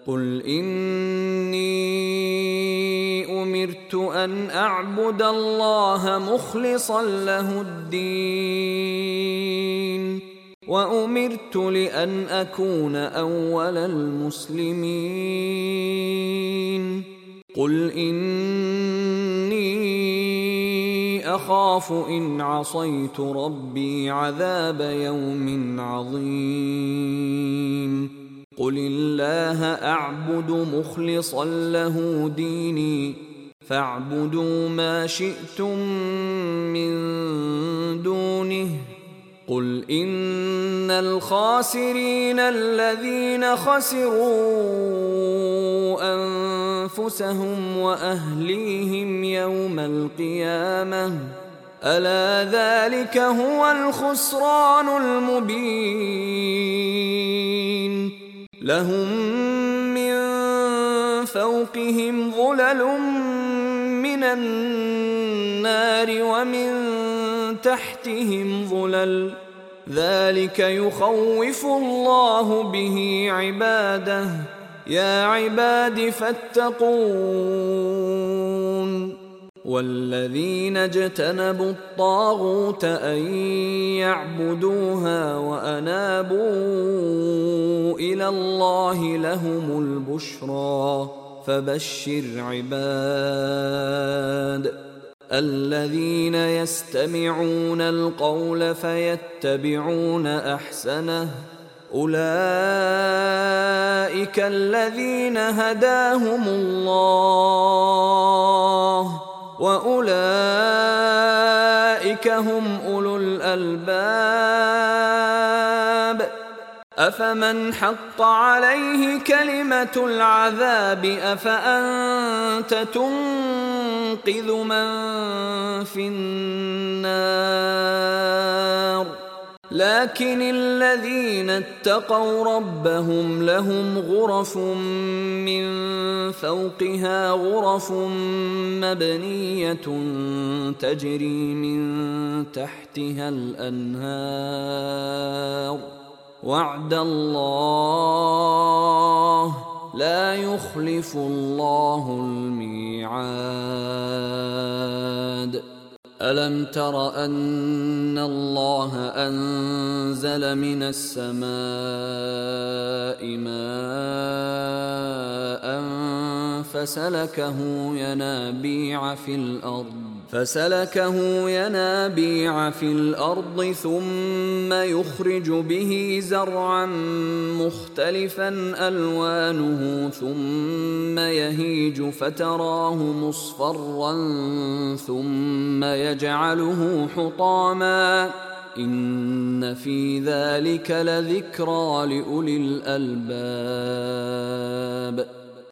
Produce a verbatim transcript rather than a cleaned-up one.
قل إني أمرت أن أعبد الله مخلصا له الدين وأمرت لأن أكون أول المسلمين قل إني أخاف إن عصيت ربي عذاب يوم عظيم قل الله أعبد مخلصا له ديني فاعبدوا ما شئتم من دونه قل إن الخاسرين الذين خسروا أنفسهم وأهليهم يوم القيامة ألا ذلك هو الخسران المبين لهم من فوقهم ظلل من النار ومن تحتهم ظلل ذلك يخوف الله به عباده يا عباد فاتقون والذين اجتنبوا الطاغوت أن يعبدوها وأنابوا إلى الله لهم البشرى فبشر عباد الذين يستمعون القول فيتبعون أحسنه أولئك الذين هداهم الله وأولئك هم أولو الألباب أفمن حق عليه كلمة العذاب أفأنت تنقذ من في النار لكن الذين اتقوا ربهم لهم غرف من فوقها غرف مبنية تجري من تحتها الأنهار وعد الله لا يخلف الله الميعاد ألم تر أن الله أنزل من السماء ماء فسلكه ينابيع في الأرض فسلكه ينابيع في الأرض ثم يخرج به زرعا مختلفا ألوانه ثم يهيج فتراه مصفرا ثم يجعله حطاما إن في ذلك لذكرى لأولي الألباب